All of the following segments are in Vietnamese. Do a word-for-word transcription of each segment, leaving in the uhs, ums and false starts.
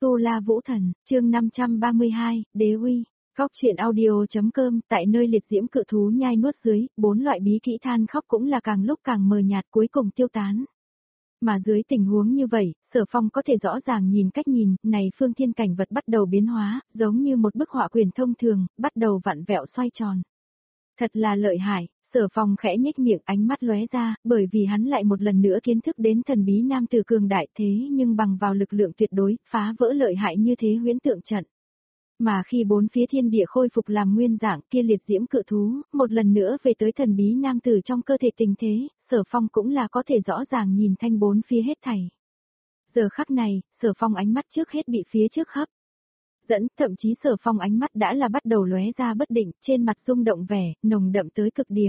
Tu La Vũ Thần, chương năm trăm ba mươi hai, Đế Uy. Góc truyện audio.com. Tại nơi liệt diễm cự thú nhai nuốt dưới, bốn loại bí kỹ than khóc cũng là càng lúc càng mờ nhạt, cuối cùng tiêu tán. Mà dưới tình huống như vậy, Sở Phong có thể rõ ràng nhìn cách nhìn, này phương thiên cảnh vật bắt đầu biến hóa, giống như một bức họa quyền thông thường, bắt đầu vặn vẹo xoay tròn. Thật là lợi hại. Sở Phong khẽ nhếch miệng, ánh mắt lóe ra, bởi vì hắn lại một lần nữa kiến thức đến thần bí nam tử cường đại thế nhưng bằng vào lực lượng tuyệt đối, phá vỡ lợi hại như thế huyễn tượng trận. Mà khi bốn phía thiên địa khôi phục làm nguyên dạng, kia liệt diễm cự thú, một lần nữa về tới thần bí nam tử trong cơ thể tình thế, Sở Phong cũng là có thể rõ ràng nhìn thanh bốn phía hết thảy. Giờ khắc này, Sở Phong ánh mắt trước hết bị phía trước hấp dẫn, thậm chí Sở Phong ánh mắt đã là bắt đầu lóe ra bất định, trên mặt rung động vẻ, nồng đậm tới cực điểm.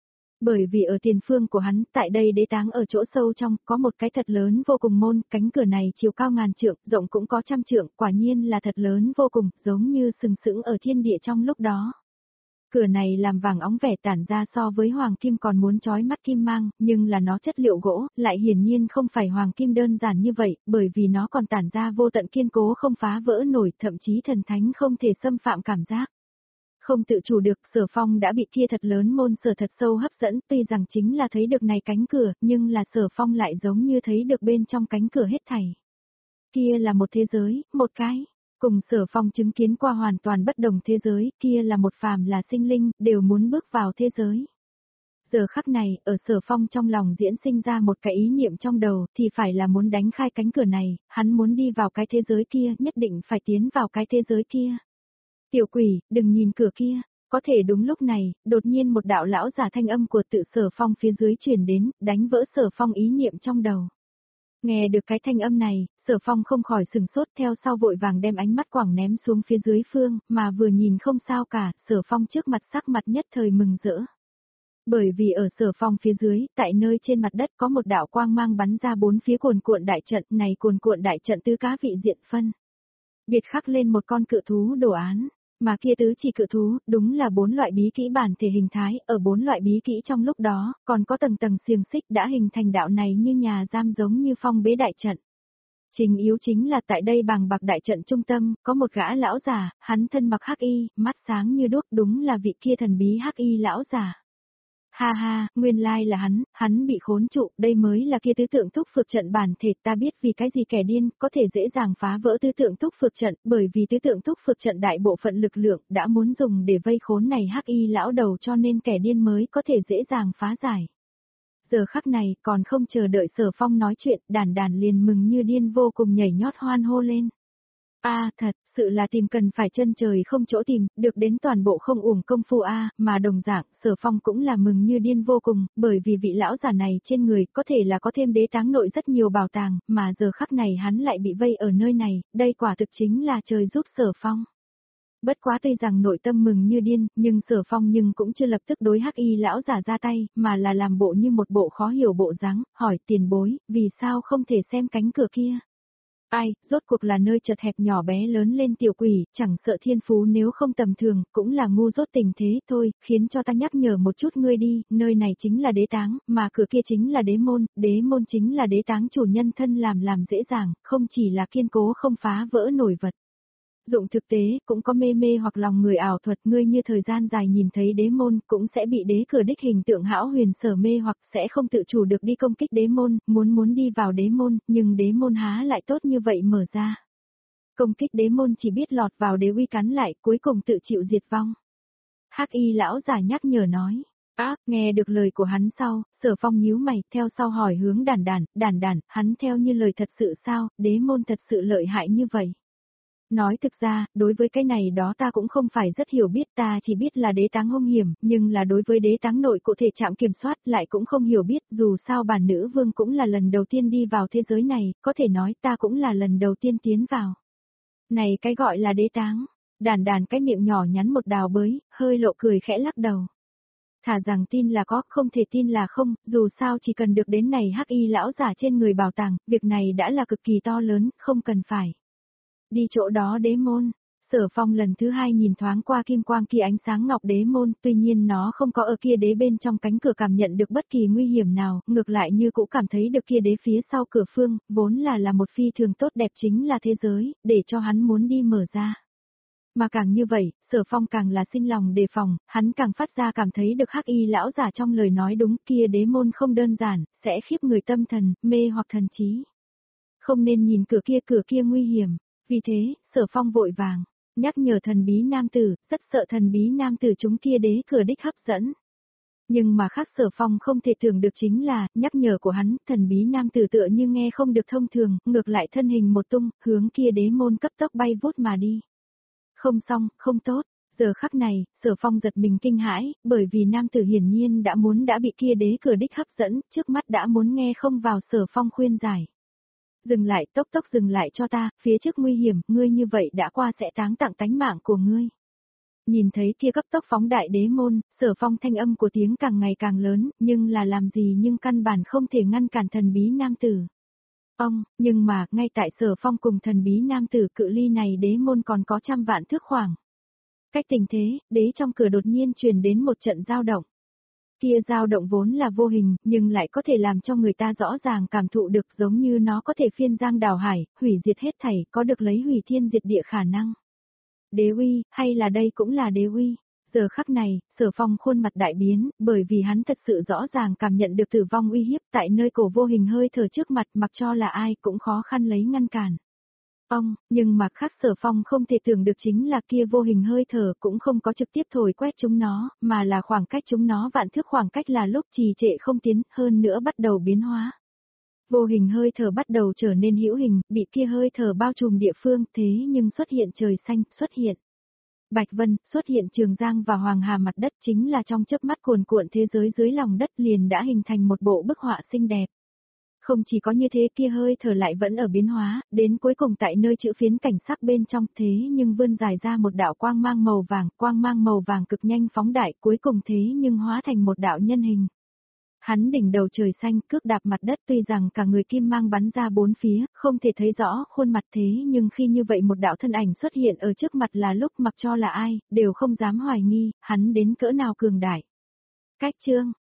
Bởi vì ở tiền phương của hắn, tại đây đế táng ở chỗ sâu trong, có một cái thật lớn vô cùng môn, cánh cửa này chiều cao ngàn trượng, rộng cũng có trăm trượng, quả nhiên là thật lớn vô cùng, giống như sừng sững ở thiên địa trong lúc đó. Cửa này làm vàng óng vẻ tản ra so với hoàng kim còn muốn chói mắt kim mang, nhưng là nó chất liệu gỗ, lại hiển nhiên không phải hoàng kim đơn giản như vậy, bởi vì nó còn tản ra vô tận kiên cố không phá vỡ nổi, thậm chí thần thánh không thể xâm phạm cảm giác. Không tự chủ được, Sở Phong đã bị kia thật lớn môn sở thật sâu hấp dẫn, tuy rằng chính là thấy được này cánh cửa, nhưng là Sở Phong lại giống như thấy được bên trong cánh cửa hết thảy. Kia là một thế giới, một cái. Cùng Sở Phong chứng kiến qua hoàn toàn bất đồng thế giới, kia là một phàm là sinh linh, đều muốn bước vào thế giới. Giờ khắc này, ở Sở Phong trong lòng diễn sinh ra một cái ý niệm trong đầu, thì phải là muốn đánh khai cánh cửa này, hắn muốn đi vào cái thế giới kia, nhất định phải tiến vào cái thế giới kia. Tiểu quỷ, đừng nhìn cửa kia. Có thể đúng lúc này, đột nhiên một đạo lão giả thanh âm của tự Sở Phong phía dưới truyền đến, đánh vỡ Sở Phong ý niệm trong đầu. Nghe được cái thanh âm này, Sở Phong không khỏi sừng sốt, theo sau vội vàng đem ánh mắt quẳng ném xuống phía dưới phương, mà vừa nhìn không sao cả, Sở Phong trước mặt sắc mặt nhất thời mừng rỡ. Bởi vì ở Sở Phong phía dưới, tại nơi trên mặt đất có một đạo quang mang bắn ra bốn phía cuồn cuộn đại trận, này cuồn cuộn đại trận tứ cá vị diện phân. Biệt khắc lên một con cự thú đồ án. Mà kia tứ chỉ cự thú, đúng là bốn loại bí kỹ bản thể hình thái, ở bốn loại bí kỹ trong lúc đó, còn có tầng tầng xiềng xích đã hình thành đạo này như nhà giam giống như phong bế đại trận. Trình yếu chính là tại đây bằng bạc đại trận trung tâm, có một gã lão già, hắn thân mặc hắc y, mắt sáng như đuốc, đúng là vị kia thần bí hắc y lão già. Ha ha, nguyên lai là hắn, hắn bị khốn trụ, đây mới là kia tứ tượng thúc phược trận bản thể, ta biết vì cái gì kẻ điên có thể dễ dàng phá vỡ tứ tượng thúc phược trận, bởi vì tứ tượng thúc phược trận đại bộ phận lực lượng đã muốn dùng để vây khốn này hắc y lão đầu, cho nên kẻ điên mới có thể dễ dàng phá giải. Giờ khắc này, còn không chờ đợi Sở Phong nói chuyện, đàn đàn liền mừng như điên vô cùng nhảy nhót hoan hô lên. A à, thật, sự là tìm cần phải chân trời không chỗ tìm, được đến toàn bộ không uổng công phu a, à, mà đồng dạng, Sở Phong cũng là mừng như điên vô cùng, bởi vì vị lão già này trên người có thể là có thêm đế táng nội rất nhiều bảo tàng, mà giờ khắc này hắn lại bị vây ở nơi này, đây quả thực chính là trời giúp Sở Phong. Bất quá tuy rằng nội tâm mừng như điên, nhưng Sở Phong nhưng cũng chưa lập tức đối hắc y lão giả ra tay, mà là làm bộ như một bộ khó hiểu bộ dáng, hỏi tiền bối, vì sao không thể xem cánh cửa kia. Ai, rốt cuộc là nơi chật hẹp nhỏ bé lớn lên tiểu quỷ, chẳng sợ thiên phú nếu không tầm thường, cũng là ngu dốt tình thế thôi, khiến cho ta nhắc nhở một chút ngươi đi, nơi này chính là đế táng, mà cửa kia chính là đế môn, đế môn chính là đế táng chủ nhân thân làm làm dễ dàng, không chỉ là kiên cố không phá vỡ nổi vật. Dụng thực tế, cũng có mê mê hoặc lòng người ảo thuật, ngươi như thời gian dài nhìn thấy đế môn, cũng sẽ bị đế cửa đích hình tượng hão huyền sở mê hoặc sẽ không tự chủ được đi công kích đế môn, muốn muốn đi vào đế môn, nhưng đế môn há lại tốt như vậy mở ra. Công kích đế môn chỉ biết lọt vào đế uy cắn lại, cuối cùng tự chịu diệt vong. Hắc y lão giả nhắc nhở nói. Ác, nghe được lời của hắn sau, Sở Phong nhíu mày, theo sau hỏi hướng đàn đàn, đàn đàn, hắn theo như lời thật sự sao, đế môn thật sự lợi hại như vậy. Nói thực ra, đối với cái này đó ta cũng không phải rất hiểu biết, ta chỉ biết là đế táng hung hiểm, nhưng là đối với đế táng nội cụ thể chạm kiểm soát lại cũng không hiểu biết, dù sao bản nữ vương cũng là lần đầu tiên đi vào thế giới này, có thể nói ta cũng là lần đầu tiên tiến vào. Này cái gọi là đế táng, đàn đàn cái miệng nhỏ nhắn một đào bới, hơi lộ cười khẽ lắc đầu. Thà rằng tin là có, không thể tin là không, dù sao chỉ cần được đến này hắc y lão giả trên người bảo tàng, việc này đã là cực kỳ to lớn, không cần phải đi chỗ đó đế môn. Sở Phong lần thứ hai nhìn thoáng qua kim quang kia ánh sáng ngọc đế môn, tuy nhiên nó không có ở kia đế bên trong cánh cửa cảm nhận được bất kỳ nguy hiểm nào, ngược lại như cũng cảm thấy được kia đế phía sau cửa phương, vốn là là một phi thường tốt đẹp chính là thế giới, để cho hắn muốn đi mở ra. Mà càng như vậy, Sở Phong càng là sinh lòng đề phòng, hắn càng phát ra cảm thấy được Hắc Y lão giả trong lời nói đúng, kia đế môn không đơn giản, sẽ khiếp người tâm thần, mê hoặc thần trí. Không nên nhìn cửa kia cửa kia nguy hiểm, vì thế, Sở Phong vội vàng nhắc nhở thần bí nam tử, rất sợ thần bí nam tử chúng kia đế cửa đích hấp dẫn. Nhưng mà khác Sở Phong không thể tưởng được chính là, nhắc nhở của hắn, thần bí nam tử tựa như nghe không được thông thường, ngược lại thân hình một tung, hướng kia đế môn cấp tốc bay vút mà đi. Không xong, không tốt, giờ khắc này, Sở Phong giật mình kinh hãi, bởi vì nam tử hiển nhiên đã muốn đã bị kia đế cửa đích hấp dẫn, trước mắt đã muốn nghe không vào Sở Phong khuyên giải. Dừng lại, tốc tốc dừng lại cho ta, phía trước nguy hiểm, ngươi như vậy đã qua sẽ táng tặng tánh mạng của ngươi. Nhìn thấy kia cấp tốc phóng đại đế môn, Sở Phong thanh âm của tiếng càng ngày càng lớn, nhưng là làm gì nhưng căn bản không thể ngăn cản thần bí nam tử. Ông, nhưng mà, ngay tại Sở Phong cùng thần bí nam tử cự ly này đế môn còn có trăm vạn thước khoảng. Cách tình thế, đế trong cửa đột nhiên truyền đến một trận dao động. Kia dao động vốn là vô hình, nhưng lại có thể làm cho người ta rõ ràng cảm thụ được giống như nó có thể phiên giang đào hải, hủy diệt hết thảy, có được lấy hủy thiên diệt địa khả năng. Đế uy, hay là đây cũng là đế uy? Giờ khắc này, Sở Phong khuôn mặt đại biến, bởi vì hắn thật sự rõ ràng cảm nhận được tử vong uy hiếp tại nơi cổ vô hình hơi thở trước mặt, mặc cho là ai cũng khó khăn lấy ngăn cản. Ông, nhưng mà khác Sở Phong không thể tưởng được chính là kia vô hình hơi thở cũng không có trực tiếp thổi quét chúng nó, mà là khoảng cách chúng nó vạn thước khoảng cách là lúc trì trệ không tiến, hơn nữa bắt đầu biến hóa. Vô hình hơi thở bắt đầu trở nên hữu hình, bị kia hơi thở bao trùm địa phương, thế nhưng xuất hiện trời xanh, xuất hiện Bạch Vân, xuất hiện Trường Giang và Hoàng Hà mặt đất, chính là trong chớp mắt cuồn cuộn thế giới dưới lòng đất liền đã hình thành một bộ bức họa xinh đẹp. Không chỉ có như thế, kia hơi thở lại vẫn ở biến hóa, đến cuối cùng tại nơi chữ phiến cảnh sắc bên trong, thế nhưng vươn dài ra một đạo quang mang màu vàng, quang mang màu vàng cực nhanh phóng đại, cuối cùng thế nhưng hóa thành một đạo nhân hình. Hắn đỉnh đầu trời xanh, cước đạp mặt đất, tuy rằng cả người kim mang bắn ra bốn phía, không thể thấy rõ khuôn mặt, thế nhưng khi như vậy một đạo thân ảnh xuất hiện ở trước mặt là lúc mặc cho là ai, đều không dám hoài nghi, hắn đến cỡ nào cường đại. Cách chương